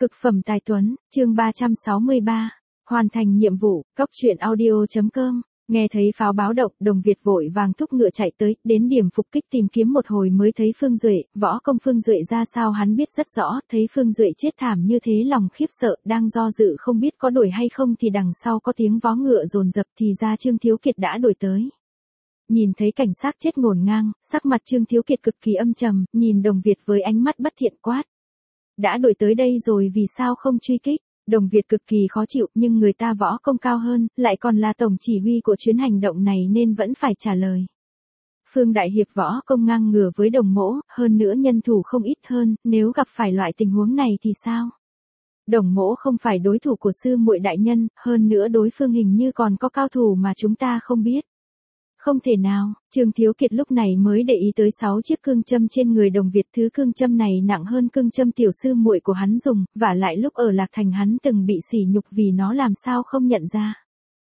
Cực phẩm tài tuấn, chương 363. Hoàn thành nhiệm vụ, cóc truyện audio.com. Nghe thấy pháo báo động, Đồng Việt vội vàng thúc ngựa chạy tới, đến điểm phục kích tìm kiếm một hồi mới thấy Phương Duệ, võ công Phương Duệ ra sao hắn biết rất rõ, thấy Phương Duệ chết thảm như thế lòng khiếp sợ, đang do dự không biết có đuổi hay không thì đằng sau có tiếng vó ngựa dồn dập thì ra Trương Thiếu Kiệt đã đuổi tới. Nhìn thấy cảnh xác chết ngổn ngang, sắc mặt Trương Thiếu Kiệt cực kỳ âm trầm, nhìn Đồng Việt với ánh mắt bất thiện quát. Đã đuổi tới đây rồi vì sao không truy kích? Đồng Việt cực kỳ khó chịu nhưng người ta võ công cao hơn, lại còn là tổng chỉ huy của chuyến hành động này nên vẫn phải trả lời. Phương Đại Hiệp võ công ngang ngửa với Đồng Mỗ, hơn nữa nhân thủ không ít hơn, nếu gặp phải loại tình huống này thì sao? Đồng Mỗ không phải đối thủ của sư muội đại nhân, hơn nữa đối phương hình như còn có cao thủ mà chúng ta không biết. Không thể nào, Trương Thiếu Kiệt lúc này mới để ý tới 6 chiếc cương châm trên người Đồng Việt, thứ cương châm này nặng hơn cương châm tiểu sư muội của hắn dùng, và lại lúc ở Lạc Thành hắn từng bị sỉ nhục vì nó làm sao không nhận ra.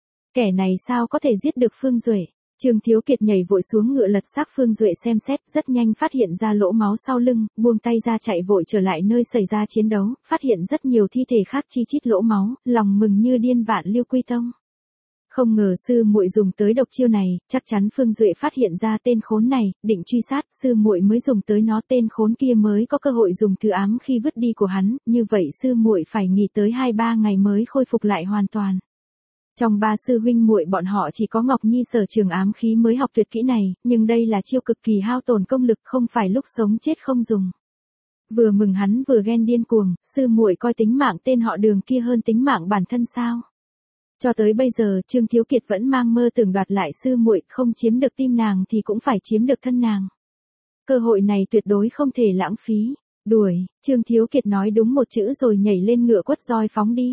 Kẻ này sao có thể giết được Phương Duệ? Trương Thiếu Kiệt nhảy vội xuống ngựa lật xác Phương Duệ xem xét, rất nhanh phát hiện ra lỗ máu sau lưng, buông tay ra chạy vội trở lại nơi xảy ra chiến đấu, phát hiện rất nhiều thi thể khác chi chít lỗ máu, lòng mừng như điên vạn Liêu Quy Tông. Không ngờ sư muội dùng tới độc chiêu này, chắc chắn Phương Duệ phát hiện ra tên khốn này, định truy sát, sư muội mới dùng tới nó, tên khốn kia mới có cơ hội dùng thứ ám khi vứt đi của hắn, như vậy sư muội phải nghỉ tới 2-3 ngày mới khôi phục lại hoàn toàn. Trong 3 sư huynh muội bọn họ chỉ có Ngọc Nhi sở trường ám khí mới học tuyệt kỹ này, nhưng đây là chiêu cực kỳ hao tổn công lực, không phải lúc sống chết không dùng. Vừa mừng hắn vừa ghen điên cuồng, sư muội coi tính mạng tên họ Đường kia hơn tính mạng bản thân sao? Cho tới bây giờ Trương Thiếu Kiệt vẫn mang mơ tưởng đoạt lại sư muội, không chiếm được tim nàng thì cũng phải chiếm được thân nàng. Cơ hội này tuyệt đối không thể lãng phí. Đuổi, Trương Thiếu Kiệt nói đúng một chữ rồi nhảy lên ngựa quất roi phóng đi.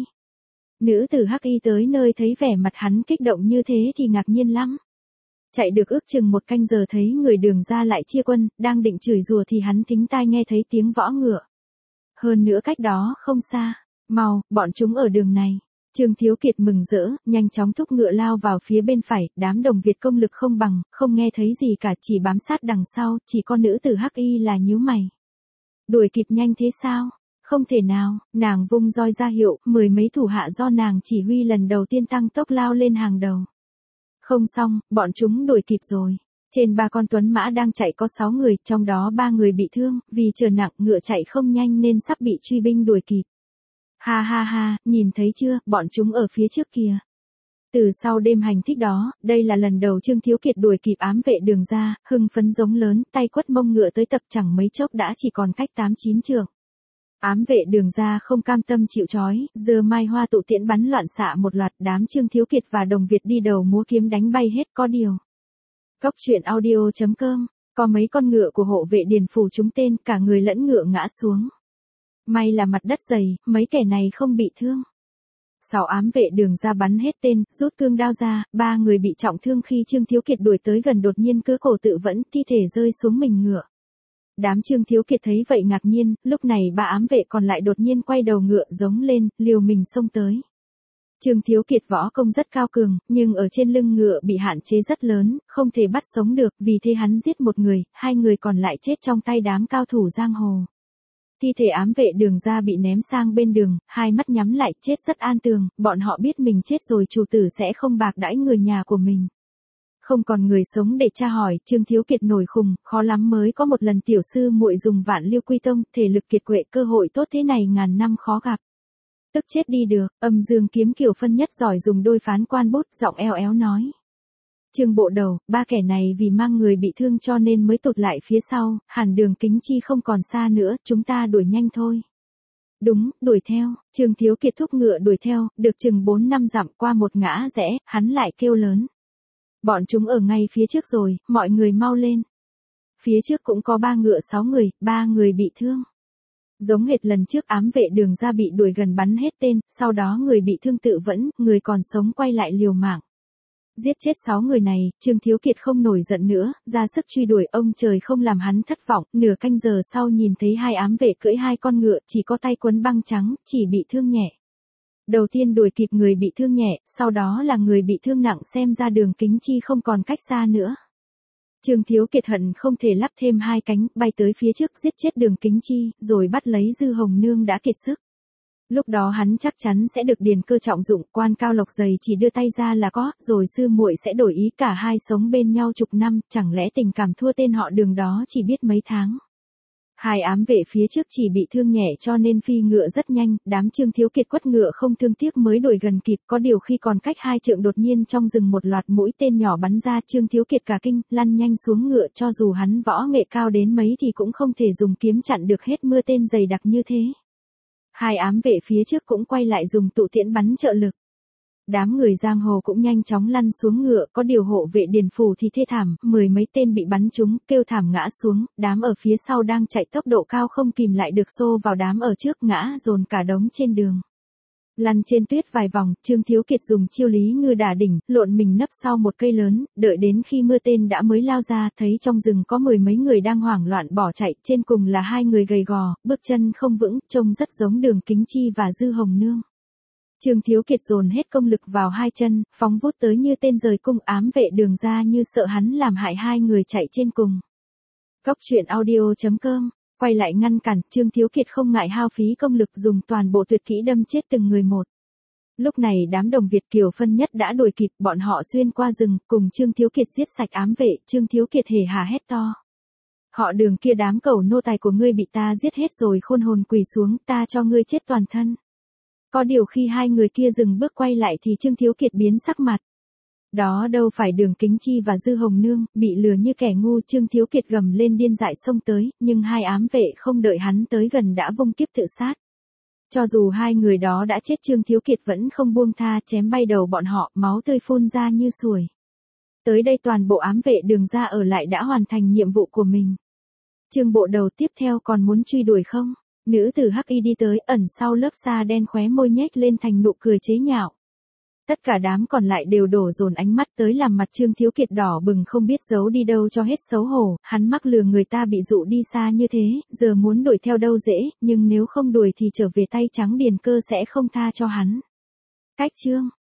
Nữ tử Hắc Y tới nơi thấy vẻ mặt hắn kích động như thế thì ngạc nhiên lắm. Chạy được ước chừng 1 canh giờ thấy người Đường ra lại chia quân, đang định chửi rủa thì hắn thính tai nghe thấy tiếng võ ngựa. Hơn nữa cách đó không xa, mau, bọn chúng ở đường này. Trương Thiếu Kiệt mừng rỡ, nhanh chóng thúc ngựa lao vào phía bên phải, đám Đồng Việt công lực không bằng, không nghe thấy gì cả, chỉ bám sát đằng sau, chỉ con nữ tử Hắc Y là nhíu mày. Đuổi kịp nhanh thế sao? Không thể nào, nàng vung roi ra hiệu, 10 mấy thủ hạ do nàng chỉ huy lần đầu tiên tăng tốc lao lên hàng đầu. Không xong, bọn chúng đuổi kịp rồi. Trên 3 con tuấn mã đang chạy có 6 người, trong đó 3 người bị thương, vì trở nặng ngựa chạy không nhanh nên sắp bị truy binh đuổi kịp. Ha ha ha, nhìn thấy chưa, bọn chúng ở phía trước kìa. Từ sau đêm hành thích đó, đây là lần đầu Trương Thiếu Kiệt đuổi kịp ám vệ Đường ra, hưng phấn giống lớn, tay quất mông ngựa tới tập chẳng mấy chốc đã chỉ còn cách 8-9 trượng. Ám vệ Đường ra không cam tâm chịu trói, giơ mai hoa tụ tiễn bắn loạn xạ một loạt, đám Trương Thiếu Kiệt và Đồng Việt đi đầu múa kiếm đánh bay hết. Có điều. Cóc truyện audio.com, có mấy con ngựa của hộ vệ Điền Phủ trúng tên, cả người lẫn ngựa ngã xuống. May là mặt đất dày, mấy kẻ này không bị thương. 6 ám vệ Đường ra bắn hết tên, rút cương đao ra, 3 người bị trọng thương khi Trương Thiếu Kiệt đuổi tới gần đột nhiên cứa cổ tự vẫn, thi thể rơi xuống mình ngựa. Đám Trương Thiếu Kiệt thấy vậy ngạc nhiên, lúc này 3 ám vệ còn lại đột nhiên quay đầu ngựa giống lên, liều mình xông tới. Trương Thiếu Kiệt võ công rất cao cường, nhưng ở trên lưng ngựa bị hạn chế rất lớn, không thể bắt sống được, vì thế hắn giết 1 người, 2 người còn lại chết trong tay đám cao thủ giang hồ. Thi thể ám vệ Đường ra bị ném sang bên đường, 2 mắt nhắm lại, chết rất an tường, bọn họ biết mình chết rồi chủ tử sẽ không bạc đãi người nhà của mình. Không còn người sống để tra hỏi, Trương Thiếu Kiệt nổi khùng, khó lắm mới có một lần tiểu sư muội dùng vạn Liêu Quy Tông, thể lực kiệt quệ, cơ hội tốt thế này ngàn năm khó gặp. Tức chết đi được, Âm Dương Kiếm Kiều Phân nhất giỏi dùng đôi phán quan bút, giọng eo éo nói. Trương bộ đầu, 3 kẻ này vì mang người bị thương cho nên mới tụt lại phía sau, hẳn đường Kính Chi không còn xa nữa, chúng ta đuổi nhanh thôi. Đúng, đuổi theo, Trương Thiếu Kiệt thúc ngựa đuổi theo, được chừng 4-5 dặm qua một ngã rẽ, hắn lại kêu lớn. Bọn chúng ở ngay phía trước rồi, mọi người mau lên. Phía trước cũng có 3 ngựa 6 người, 3 người bị thương. Giống hệt lần trước ám vệ Đường ra bị đuổi gần bắn hết tên, sau đó người bị thương tự vẫn, người còn sống quay lại liều mạng. Giết chết 6 người này, Trương Thiếu Kiệt không nổi giận nữa, ra sức truy đuổi, ông trời không làm hắn thất vọng, nửa canh giờ sau nhìn thấy 2 ám vệ cưỡi 2 con ngựa, chỉ có tay quấn băng trắng, chỉ bị thương nhẹ. Đầu tiên đuổi kịp người bị thương nhẹ, sau đó là người bị thương nặng, xem ra đường Kính Chi không còn cách xa nữa. Trương Thiếu Kiệt hận không thể lắp thêm 2 cánh, bay tới phía trước giết chết đường Kính Chi, rồi bắt lấy Dư Hồng Nương đã kiệt sức. Lúc đó hắn chắc chắn sẽ được Điền Cơ trọng dụng, quan cao lộc dày chỉ đưa tay ra là có, rồi sư muội sẽ đổi ý, cả hai sống bên nhau chục năm, chẳng lẽ tình cảm thua tên họ Đường đó chỉ biết mấy tháng. Hai ám vệ phía trước chỉ bị thương nhẹ cho nên phi ngựa rất nhanh, đám Trương Thiếu Kiệt quất ngựa không thương tiếc mới đuổi gần kịp, có điều khi còn cách 2 trượng đột nhiên trong rừng một loạt mũi tên nhỏ bắn ra, Trương Thiếu Kiệt cả kinh, lăn nhanh xuống ngựa, cho dù hắn võ nghệ cao đến mấy thì cũng không thể dùng kiếm chặn được hết mưa tên dày đặc như thế. Hai ám vệ phía trước cũng quay lại dùng tụ tiễn bắn trợ lực. Đám người giang hồ cũng nhanh chóng lăn xuống ngựa, có điều hộ vệ Điền Phủ thì thê thảm, 10 mấy tên bị bắn trúng, kêu thảm ngã xuống, đám ở phía sau đang chạy tốc độ cao không kìm lại được xô vào đám ở trước, ngã dồn cả đống trên đường. Lăn trên tuyết vài vòng, Trương Thiếu Kiệt dùng chiêu Lý Ngư đả đỉnh, lộn mình nấp sau một cây lớn, đợi đến khi mưa tên đã mới lao ra, thấy trong rừng có 10 mấy người đang hoảng loạn bỏ chạy, trên cùng là 2 người gầy gò, bước chân không vững, trông rất giống Đường Kính Chi và Dư Hồng Nương. Trương Thiếu Kiệt dồn hết công lực vào 2 chân, phóng vút tới như tên rời cung, ám vệ Đường ra như sợ hắn làm hại 2 người chạy trên cùng. Cốc truyện audio.com, quay lại ngăn cản, Trương Thiếu Kiệt không ngại hao phí công lực dùng toàn bộ tuyệt kỹ đâm chết từng người một. Lúc này đám đồng Việt Kiều phân nhất đã đuổi kịp, bọn họ xuyên qua rừng, cùng Trương Thiếu Kiệt giết sạch ám vệ, Trương Thiếu Kiệt hề hà hét to. Họ Đường kia, đám cẩu nô tài của ngươi bị ta giết hết rồi, khôn hồn quỳ xuống, ta cho ngươi chết toàn thân. Có điều khi 2 người kia dừng bước quay lại thì Trương Thiếu Kiệt biến sắc mặt. Đó đâu phải Đường Kính Chi và Dư Hồng Nương, bị lừa như kẻ ngu, Trương Thiếu Kiệt gầm lên điên dại xông tới, nhưng 2 ám vệ không đợi hắn tới gần đã vung kiếp tự sát. Cho dù 2 người đó đã chết, Trương Thiếu Kiệt vẫn không buông tha, chém bay đầu bọn họ, máu tươi phun ra như suối. Tới đây toàn bộ ám vệ Đường ra ở lại đã hoàn thành nhiệm vụ của mình. Chương bộ đầu tiếp theo còn muốn truy đuổi không? Nữ tử hắc y đi tới, ẩn sau lớp sa đen, khóe môi nhếch lên thành nụ cười chế nhạo. Tất cả đám còn lại đều đổ dồn ánh mắt tới làm mặt Trương Thiếu Kiệt đỏ bừng không biết giấu đi đâu cho hết xấu hổ, hắn mắc lừa người ta bị dụ đi xa như thế, giờ muốn đuổi theo đâu dễ, nhưng nếu không đuổi thì trở về tay trắng, Điền Cơ sẽ không tha cho hắn. Cách chương